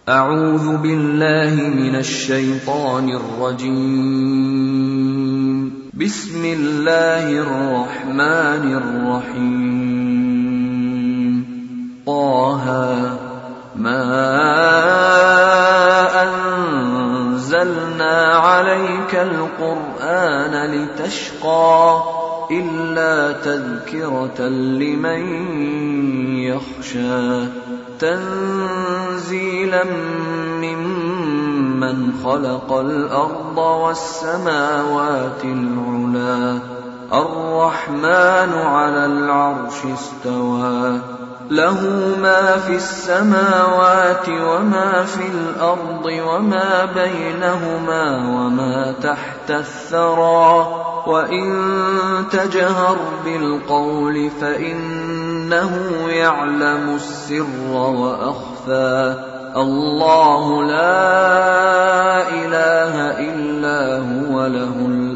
أعوذ بالله من الشيطان الرجيم. بسم الله الرحمن الرحيم. طه ما أنزلنا عليك القرآن لتشقى إلا تذكرة لمن يخشى تنزيلا ممن خلق الأرض والسماوات العلى الرحمن على العرش استوى له ما في السماوات وما في الأرض وما بينهما وما تحت الثرى وإن تجهر بالقول فإنه يعلم السر وأخفى الله لا إله إلا هو له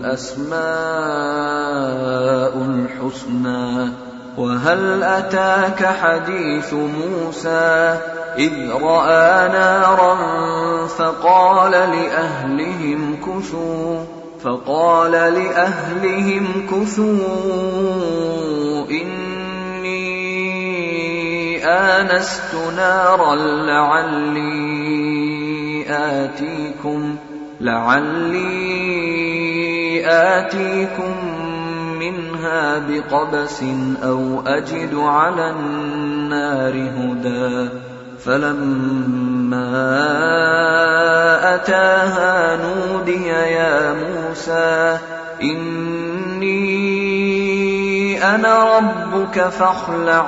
الأسماء الحسنى. وهل أتاك حديث موسى إذ رأى نارا فقال لأهلهم كثوا إني آنست نارا لعلي آتيكم منها بقبس أو أجد على النار هدى. فلما أتاها نودي يا موسى إني أنا ربك فاخلع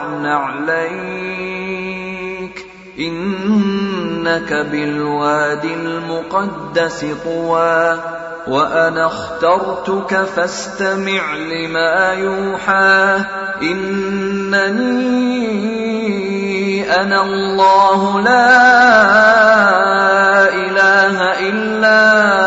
نعليك إنك بالواد المقدس طوى وأنا اخترتك فاستمع لما يوحى إنني أنا الله لا إله إلا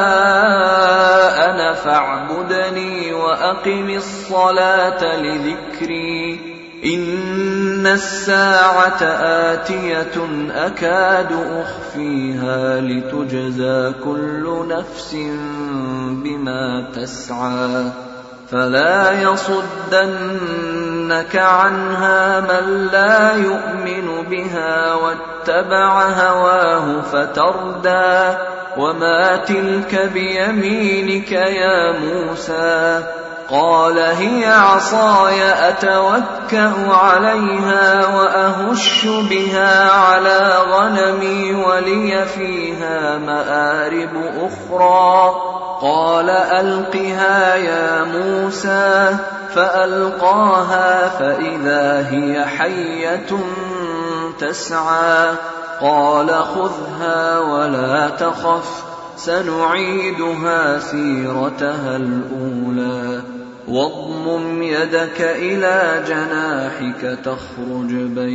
أنا فاعبدني وأقم الصلاة لذكري إن الساعة آتية أكاد أخفيها لتجزى كل نفس بما تسعى فلا يصدنك عنها من لا يؤمن بها واتبع هواه فتردى. وما تلك بيمينك يا موسى قال هي عصاي أتوكأ عليها وأهش بها على غنمي ولي فيها مآرب أخرى. قال ألقها يا موسى فألقاها فإذا هي حية تسعى. قال خذها ولا تخف سنعيدها سيرتها الأولى واضمم يدك إلى جناحك تخرج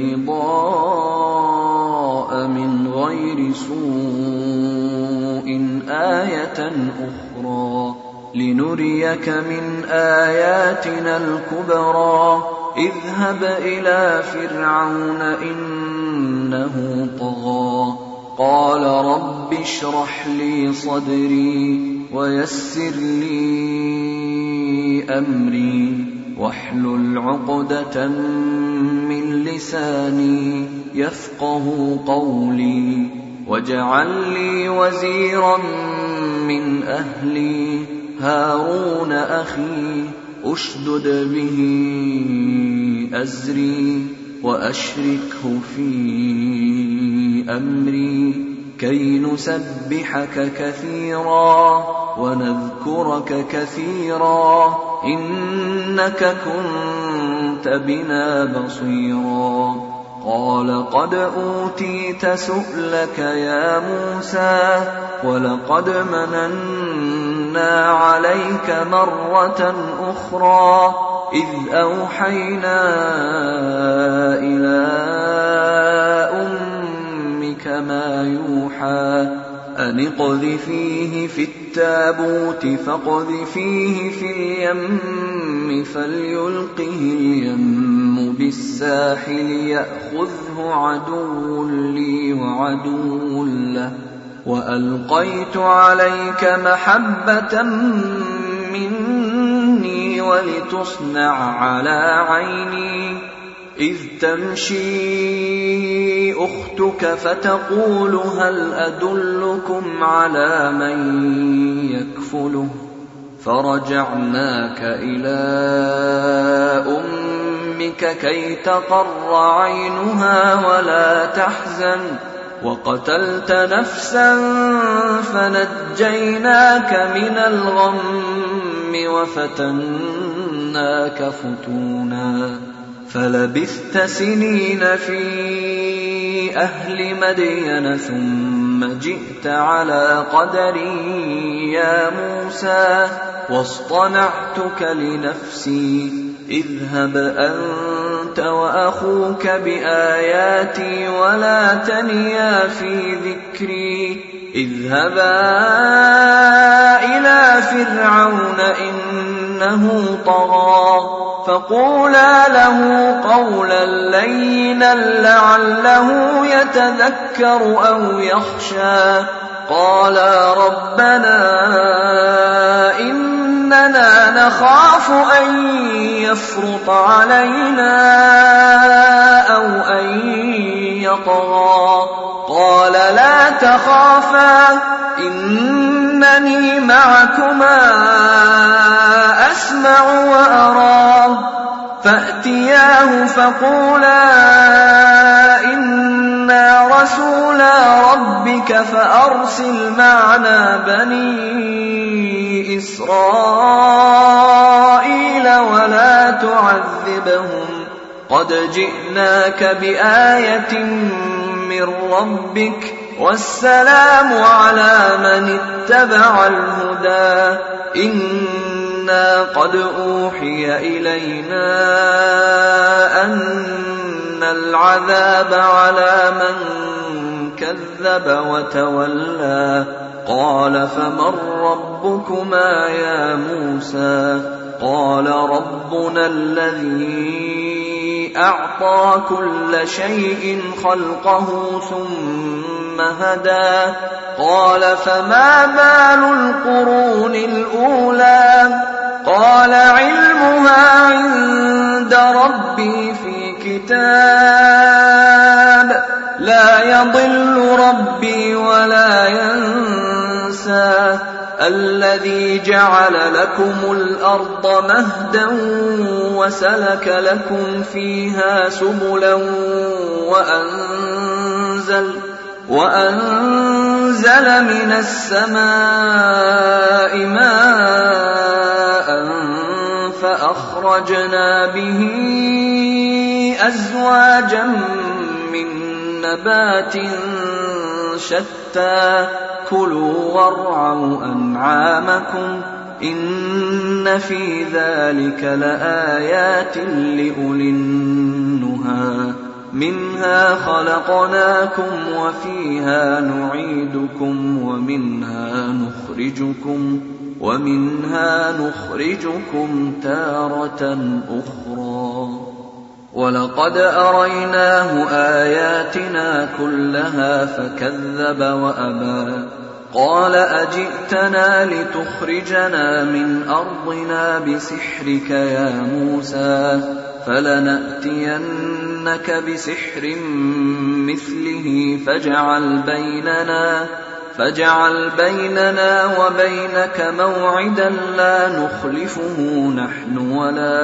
بيضاء من غير سوء آية أخرى لنريك من آياتنا الكبرى. اذهب إلى فرعون إنه طغى قال رب اشرح لي صدري ويسر لي أمري واحلل عقدة من لساني يفقه قولي واجعل لي وزيرا من أهلي هارون أخي أشدد به أزري وأشركه في أمري كي نسبحك كثيرا ونذكرك كثيرا إنك كنت بنا بصيرا. قال قد أوتيت سؤلك يا موسى ولقد مننا عليك مرة أخرى إذ أوحينا إلى أمك كما يوحى أن اقذفيه في التابوت فاقذفيه في اليم فليلقه اليم بالساحل يأخذه عدو لي وعدو له وألقيت عليك محبة مني ولتصنع على عيني إذ تمشي أختك فتقول هل أدلكم على من يكفله فرجعناك إلى أمك كي تقر عينها ولا تحزن وقتلت نفسا فنجيناك من الغم وفتناك فتونا فلبثت سنين في أهل مدين ثم جئت على قدري يا موسى واصطنعتك لنفسي اذهب أنت وأخوك بآياتي ولا تنيا في ذكري اذهبا إلى فرعون إنه طغى فقولا له قولا لينا لعله يتذكر أو يخشى قالا ربنا إننا نخاف أن يفرط علينا أو أن يطغى قال لا تخافا إنني معكما أسمع وأرى فأتياه فقولا إنا رسولا ربك فأرسل معنا بني إسرائيل ولا تعذبهم قد جئناك بآية من ربك والسلام على من اتبع الهدى إنا قد أوحي إلينا أن العذاب على من كذب وتولى قال فمن ربكما يا موسى قال ربنا الذي أعطى كل شيء خلقه ثم هدى قال فما بال القرون الأولى قال علمها عند ربي في كتاب لا يضل ربي ولا ينسى الذي جعل لكم الأرض مهدا وسلك لكم فيها سبلا وأنزل من السماء ماء فأخرجنا به أزواجا من نبات شتى كلوا وارعوا أنعامكم إن في ذلك لآيات لأولي النهى منها خلقناكم وفيها نعيدكم ومنها نخرجكم تارة أخرى ولقد أريناه آياتنا كلها فكذب وأبى قال أجئتنا لتخرجنا من أرضنا بسحرك يا موسى فلنأتينك بسحر مثله فاجعل بيننا وبينك موعدا لا نخلفه نحن ولا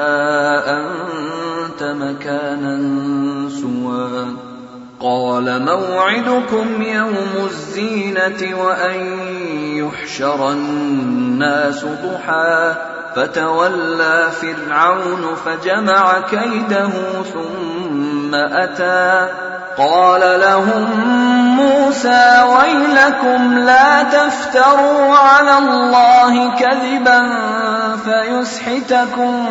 أنت مكانا سوى قال موعدكم يوم الزينة وأن يحشر الناس ضحى فتولى فرعون فجمع كيده ثم أتى قال لهم موسى ويلكم لا تفتروا على الله كذبا فيسحتكم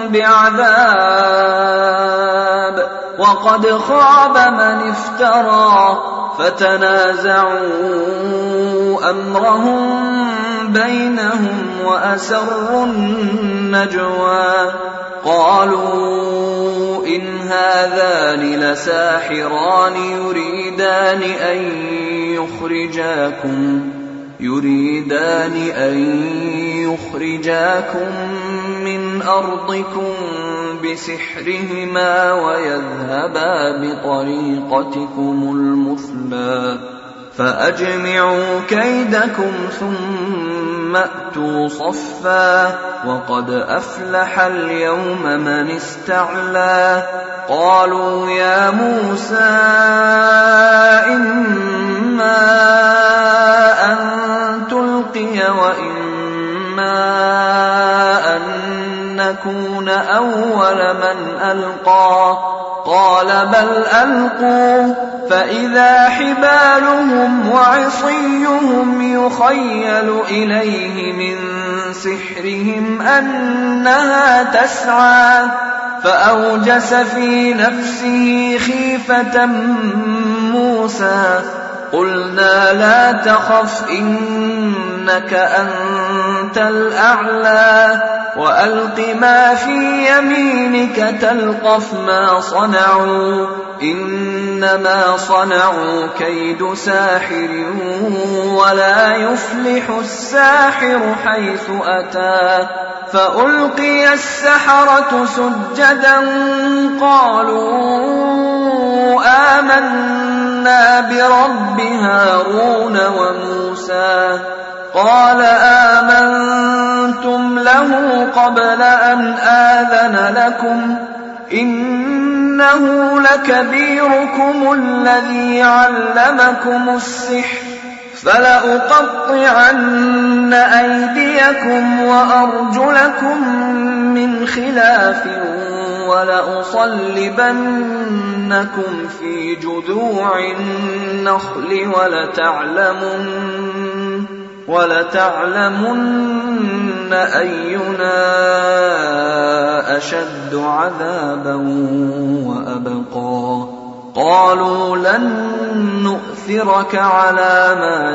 بعذاب وقد خاب من افترى فتنازعوا أمرهم بينهم وأسروا النجوى قالوا إن هذان لساحران يريدان أن يخرجاكم من أرضكم بسحرهما ويذهبا بطريقتكم المثلى فأجمعوا كيدكم ثم أتوا صفا وقد أفلح اليوم من استعلى قالوا يا موسى إما أن تلقي وإما أن نكون أول من ألقى قال بل ألقوا فإذا حبالهم وعصيهم يخيل إليه من سحرهم أنها تسعى فأوجس في نفسه خيفة موسى قلنا لا تخف إنك أنت الأعلى وألق ما في يمينك تلقف ما صنعوا إنما صنعوا كيد ساحر ولا يفلح الساحر حيث أتى فألقي السحرة سجدا قالوا آمنا برب هارون وموسى قال آمنتم له قبل أن آذن لكم إنه لكبيركم الذي علمكم السحر فلأقطعن أيديكم وأرجلكم من خلاف ولأصلبنكم في جذوع النخل ولتعلمن أينا أشد عذابا وأبقى قالوا لن نؤثرك على ما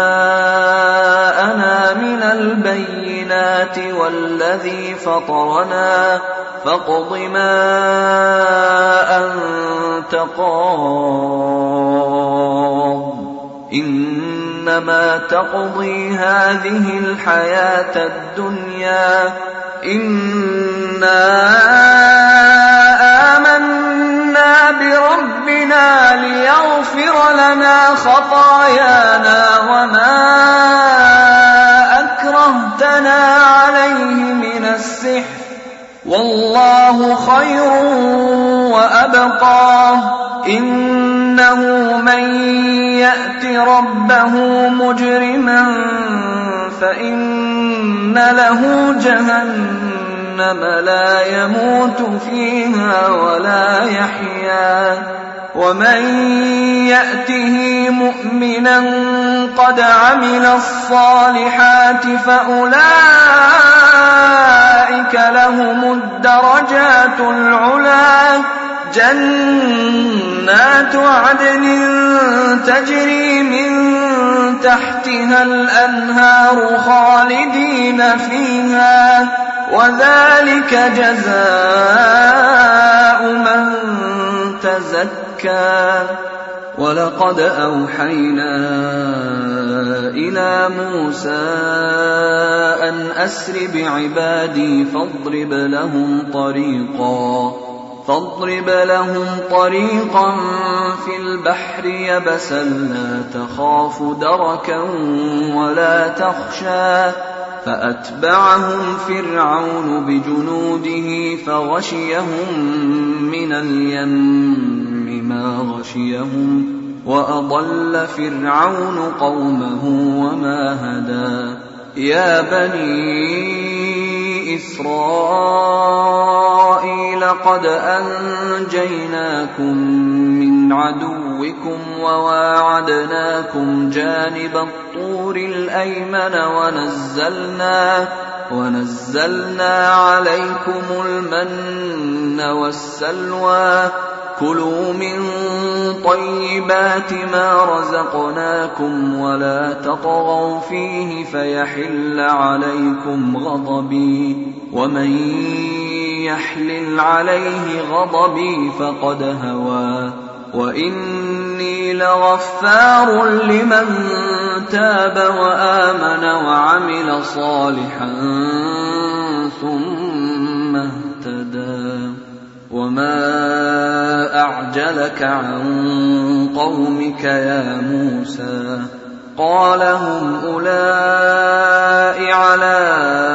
جاءنا من البينات والذي فطرنا فاقض ما أنت قاض إنما تقضي هذه الحياة الدنيا إنا آمنا بربنا ليغفر لنا خطايانا وما أكرهتنا عليه من السحر والله خير وأبقى إنه من يأت ربه مجرما فإن له جهنم لا يموت فيها ولا يحيا ومن يأته مؤمنا قد عمل الصالحات فأولئك لهم الدرجات العلى جنات عدن تجري من تحتها الأنهار خالدين فيها وذلك جزاء من تزكى ولقد أوحينا إلى موسى أن أسر بعبادي فاضرب لهم طريقا في البحر يبسا لا تخاف دركا ولا تخشى فأتبعهم فرعون بجنوده فغشيهم من اليم ما غشيهم وأضل فرعون قومه وما هدى يا بني إسرائيل قد أنجيناكم من عدوكم وواعدناكم جانب الطور الأيمن ونزلنا عليكم المن والسلوى كلوا من طيبات ما رزقناكم ولا تطغوا فيه فيحل عليكم غضبي ومن يحلل عليه غضبي فقد هوى وإني لغفار لمن تاب وآمن وعمل صالحا ثم اهتدى وما أعجلك عن قومك يا موسى قال هم أولئك على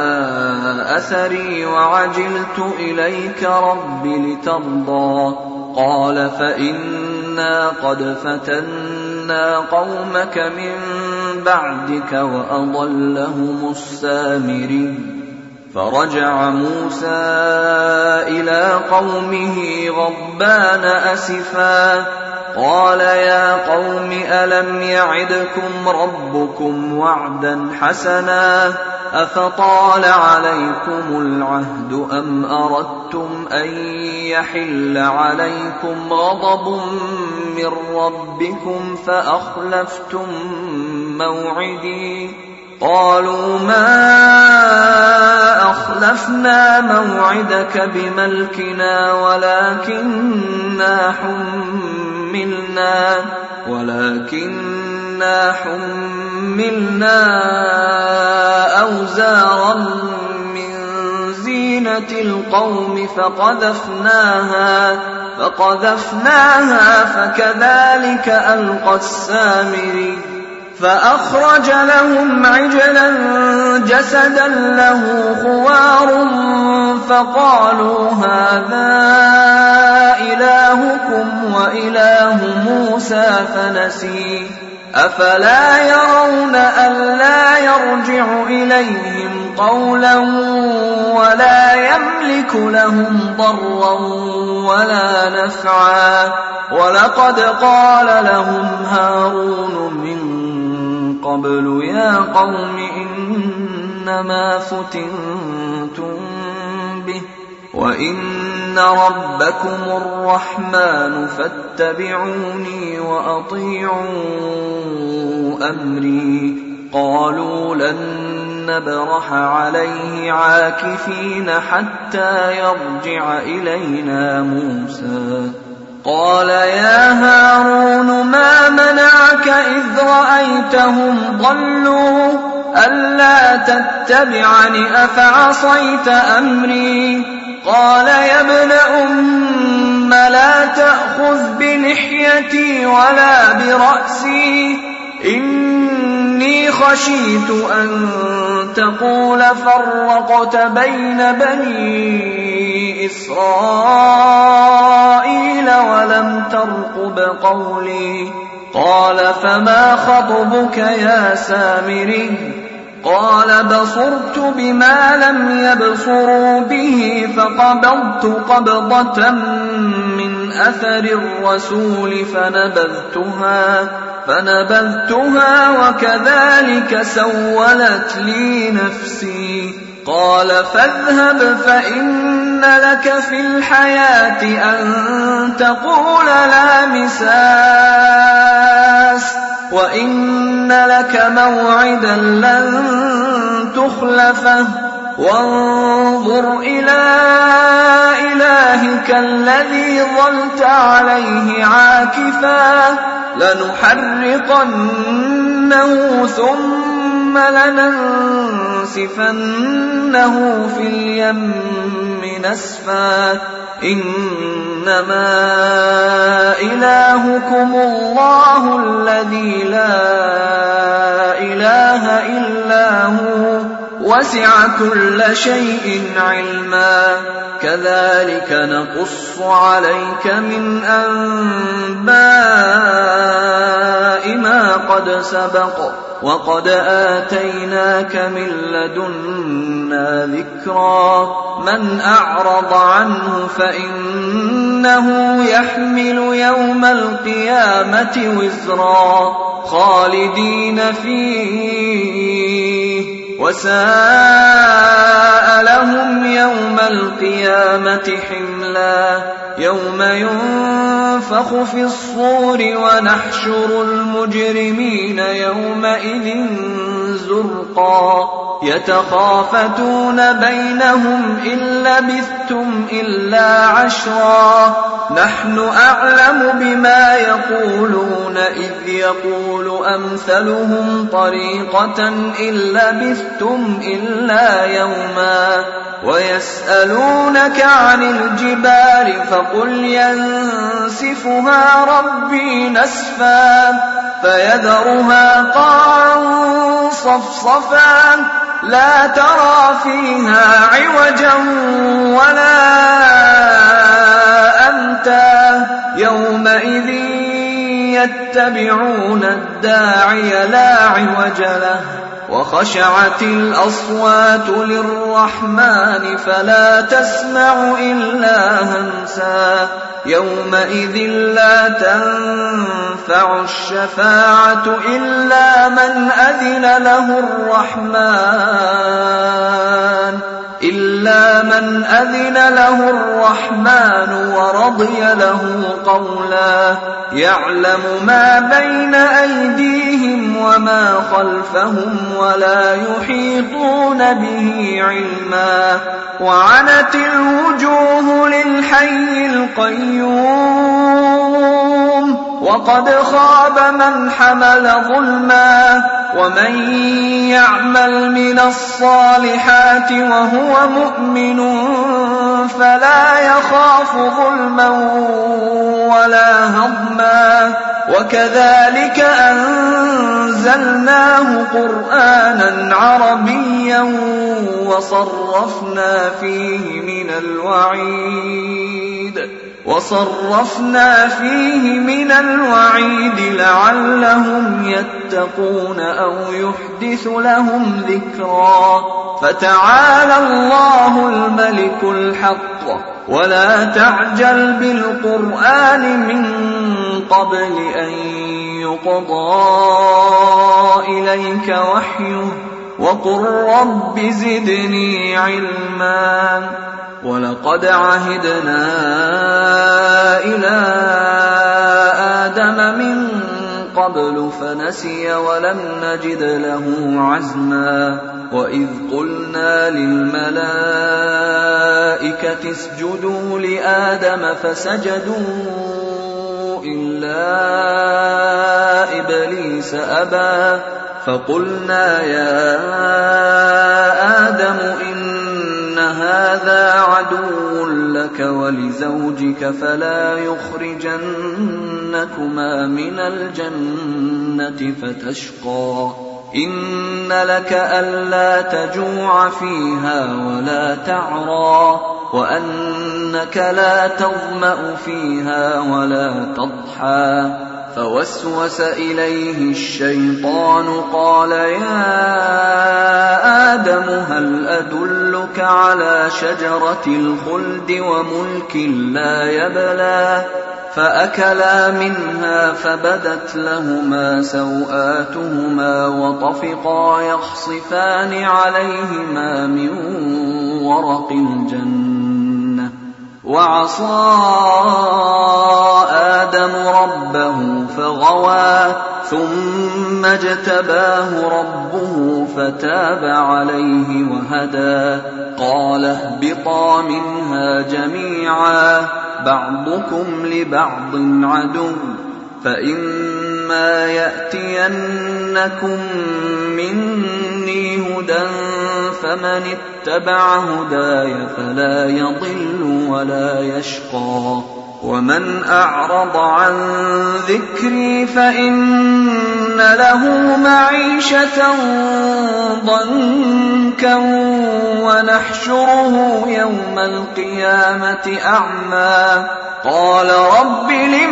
أثري وعجلت إليك رب لترضى قال فإنا قد فتنا قومك من بعدك وأضلهم السامري فرجع موسى إلى قومه غضبان أسفا قال يا قوم ألم يعدكم ربكم وعدا حسنا أفطال عليكم العهد أم أردتم أن يحل عليكم غضب من ربكم فأخلفتم موعدي قالوا ما أخلفنا موعدك بملكنا ولكننا حملنا أوزارا من زينة القوم فقذفناها فكذلك ألقى السامري فأخرج لهم عجلا جسدا له خوار فقالوا هذا إلهكم وإله موسى فنسي أفلا يرون ألا يرجع إليهم قولا ولا يملك لهم ضرا ولا نفعا ولقد قال لهم هارون من قبل يا قوم إنما فتنتم به وإن ربكم الرحمن فاتبعوني وأطيعوا أمري قالوا لن نبرح عليه عاكفين حتى يرجع إلينا موسى قال يا هارون ما منعك إذ رأيتهم ضلوا ألا تتبعني أفعصيت أمري قال يا ابن أم لا تأخذ بلحيتي ولا برأسي إني خشيت أن تقول فرقت بين بني إسرائيل ولم ترقب قولي قال فما خطبك يا سامري قال بصرت بما لم يبصروا به فقبضت قبضة من أثر الرسول فنبذتها وكذلك سولت لي نفسي قال فاذهب فإن لك في الحياة أن تقول لا مساس وإن لك موعدا لن تخلفه وانظر إلى إلهك الذي ظلت عليه عاكفا لنحرقنه ثم لننسفنه في اليم نسفا إنما إلهكم الله الذي لا إله إلا هو وسع كل شيء علما كذلك نقص عليك من أنباء ما قد سبق وقد آتيناك من لدنا ذكرا من أعرض عنه فإنه يحمل يوم القيامة وزرا خالدين فيه وساء لهم يوم القيامة حملا يوم ينفخ في الصور ونحشر المجرمين يومئذ زرقا يتخافتون بينهم إن لبثتم إلا عشرا نحن أعلم بما يقولون إذ يقول أمثلهم طريقة إن لبثتم إلا يوما ويسألونك عن الجبال فقل ينسفها ربي نسفا فيذرها قاعا صفصفا لا ترى فيها عوجا ولا أمتا يومئذ يتبعون الداعي لا عوج له وخشعت الأصوات للرحمن فلا تسمع إلا همسا يومئذ لا تنفع الشفاعة إلا من أذن له الرحمن ورضي له قولا يعلم ما بين أيديهم وما خلفهم ولا يحيطون به علما وعنت الوجوه للحي القيوم وقد خاب من حمل ظلما ومن يعمل من الصالحات وهو مؤمن فلا يخاف ظلما ولا هضما وكذلك أنزلناه قرآنا عربيا وصرفنا فيه من الوعيد لعلهم يتقون أو يحدث لهم ذكرا فتعالى الله الملك الحق ولا تعجل بالقرآن من قبل أن يقضى إليك وحيه وقل رب زدني علما ولقد عهدنا إلى آدم من قبل فنسي ولم نجد له عزما وإذ قلنا للملائكة اسجدوا لآدم فسجدوا إلا إبليس أبى فقلنا يا آدم إن هذا عدو لك ولزوجك فلا يخرجنكما من الجنة فتشقى إن لك ألا تجوع فيها ولا تعرى وأنك لا تظمأ فيها ولا تضحى فوسوس إليه الشيطان قال يا آدم هل أدلك على شجرة الخلد وملك لا يبلى فأكلا منها فبدت لهما سوآتهما وطفقا يخصفان عليهما من ورق الجنة وعصى آدم ربه فغوى ثم اجتباه ربه فتاب عليه وهدى قال اهبطا منها جميعا بعضكم لبعض عدو فإما يأتينكم مني هدى فمن اتبع هداي فلا يضل ولا يشقى ومن أعرض عن ذكري فإن له معيشة ضنكا ونحشره يوم القيامة أعمى قال رب لم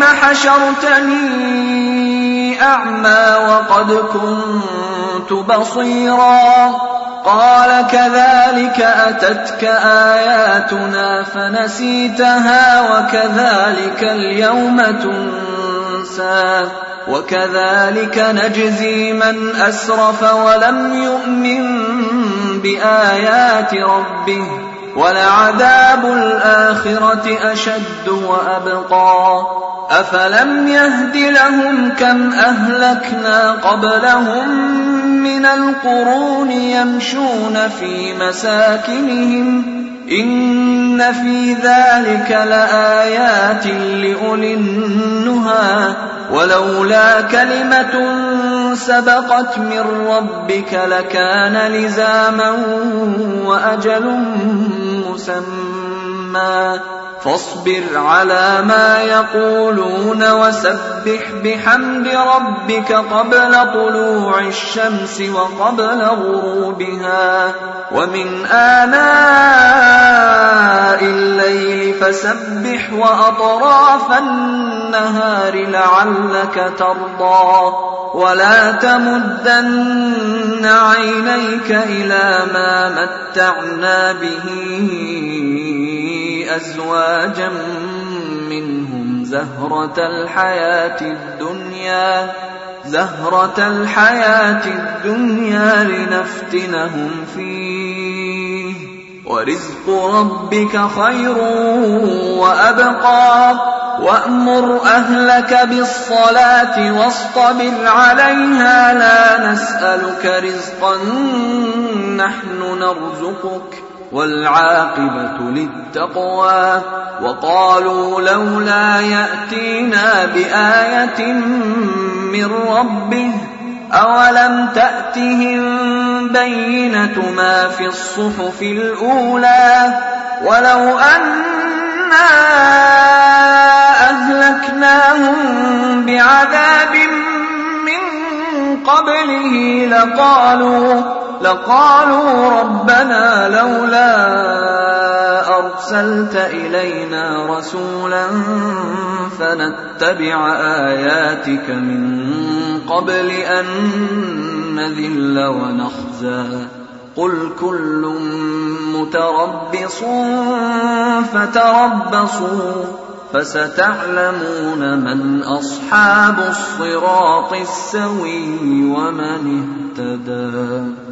حشرتني أعمى وقد كنت بصيرا قال كذلك أتتك آياتنا فنسيتها وكذلك اليوم تنسى وكذلك نجزي من أسرف ولم يؤمن بآيات ربه ولعذاب الآخرة أشد وأبقى أفلم يهد لهم كم أهلكنا قبلهم من القرون يمشون في مساكنهم إن في ذلك لآيات لأولي النهى ولولا كلمة سبقت من ربك لكان لزاما وأجل مسمى فاصبر على ما يقولون وسبح بحمد ربك قبل طلوع الشمس وقبل غروبها ومن آناء الليل فسبح وأطراف النهار لعلك ترضى ولا تمدن عينيك إلى ما متعنا به أزواجا منهم زهرة الحياة الدنيا لنفتنهم فيه ورزق ربك خير وأبقى وأمر أهلك بالصلاة واصطبر عليها لا نسألك رزقا نحن نرزقك والعاقبة للتقوى وقالوا لولا يأتينا بآية من ربه أولم تأتهم بينة ما في الصحف الأولى ولو أنا أهلكناهم بعذاب من قبله لقالوا ربنا لولا أرسلت إلينا رسولا فنتبع آياتك من قبل أن نذل ونخزى قل كل متربص فتربصوا فستعلمون من أصحاب الصراط السوي ومن اهتدى.